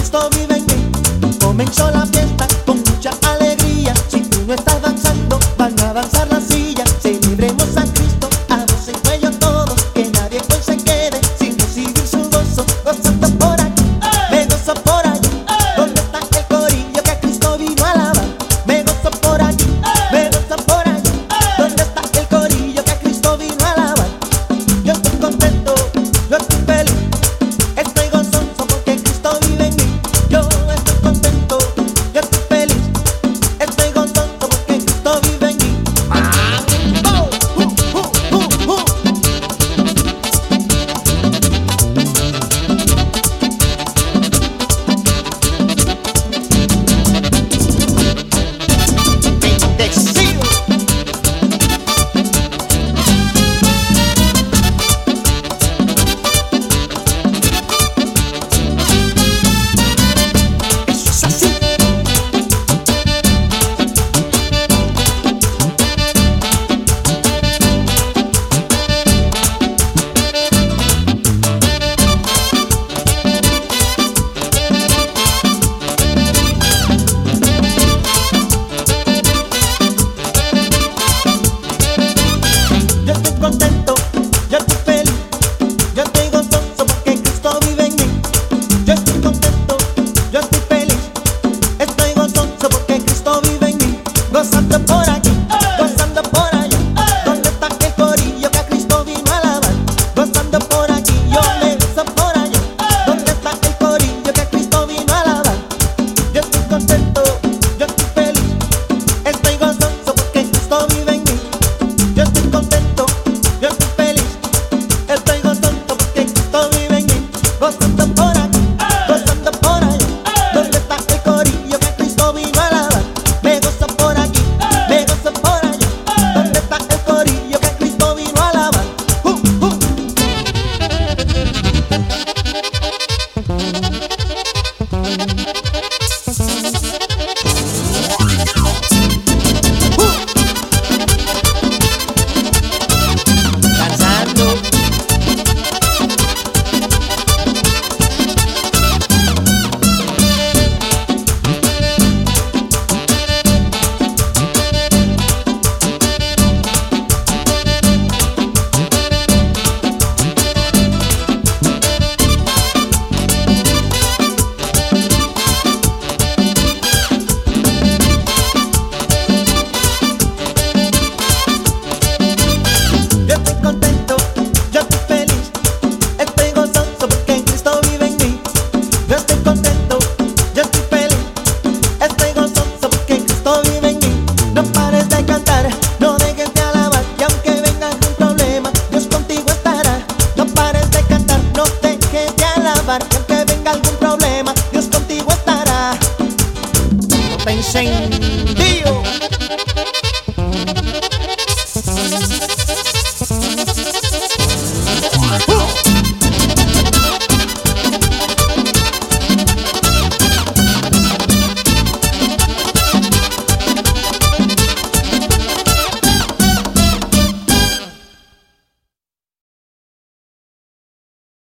Cristo vive en mí. Comenzó la fiesta con mucha alegría. Si tú no estás danzando, van a avanzar las sillas. Celebremos a Cristo, a voz en cuello todos, que nadie pues se quede sin recibir su gozo. Gozando por aquí, me gozo por allí. ¿Dónde está el corillo que Cristo vino a alabar? Me gozo por aquí, me gozo por allí. ¿Dónde está el corillo que Cristo vino a alabar? Yo estoy contento, yo estoy feliz, estoy gozoso porque Cristo vive en mí. Yo estoy contento, yo estoy feliz, estoy gozoso porque Cristo vive en mí. ¡Oh! Bendecido. Eso es así. Yo estoy contento, yo estoy feliz, yo estoy gozoso porque Cristo vive en mí. Yo estoy contento, yo estoy feliz, estoy gozoso porque Cristo vive en mí. Gozando por aquí, gozando por allá. ¿Dónde está el corillo que a Cristo vino a alabar? Gozando por aquí, yo me gozo por allá. ¿Dónde está el corillo que a Cristo vino a alabar? Yo estoy contento, yo estoy feliz, estoy gozoso porque Cristo vive en mí. Yo estoy contento, yo estoy feliz, estoy gozoso porque Cristo vive en mí. Gozando por aquí, gozando por allá. ¿Dónde está el corillo que Cristo vino a alabar? Me gozo por aquí, me gozo por allá. ¿Dónde está el corillo que Cristo vino a alabar? Danzando. Yo estoy contento, yo estoy feliz, estoy gozoso porque Cristo vive en mí. Yo estoy contento, yo estoy feliz, estoy gozoso porque Cristo vive en mí. No pares de cantar, no dejes de alabar, y aunque venga algún problema, Dios contigo estará. No pares de cantar, no dejes de alabar, y aunque venga algún problema, Dios contigo estará. No te incendio.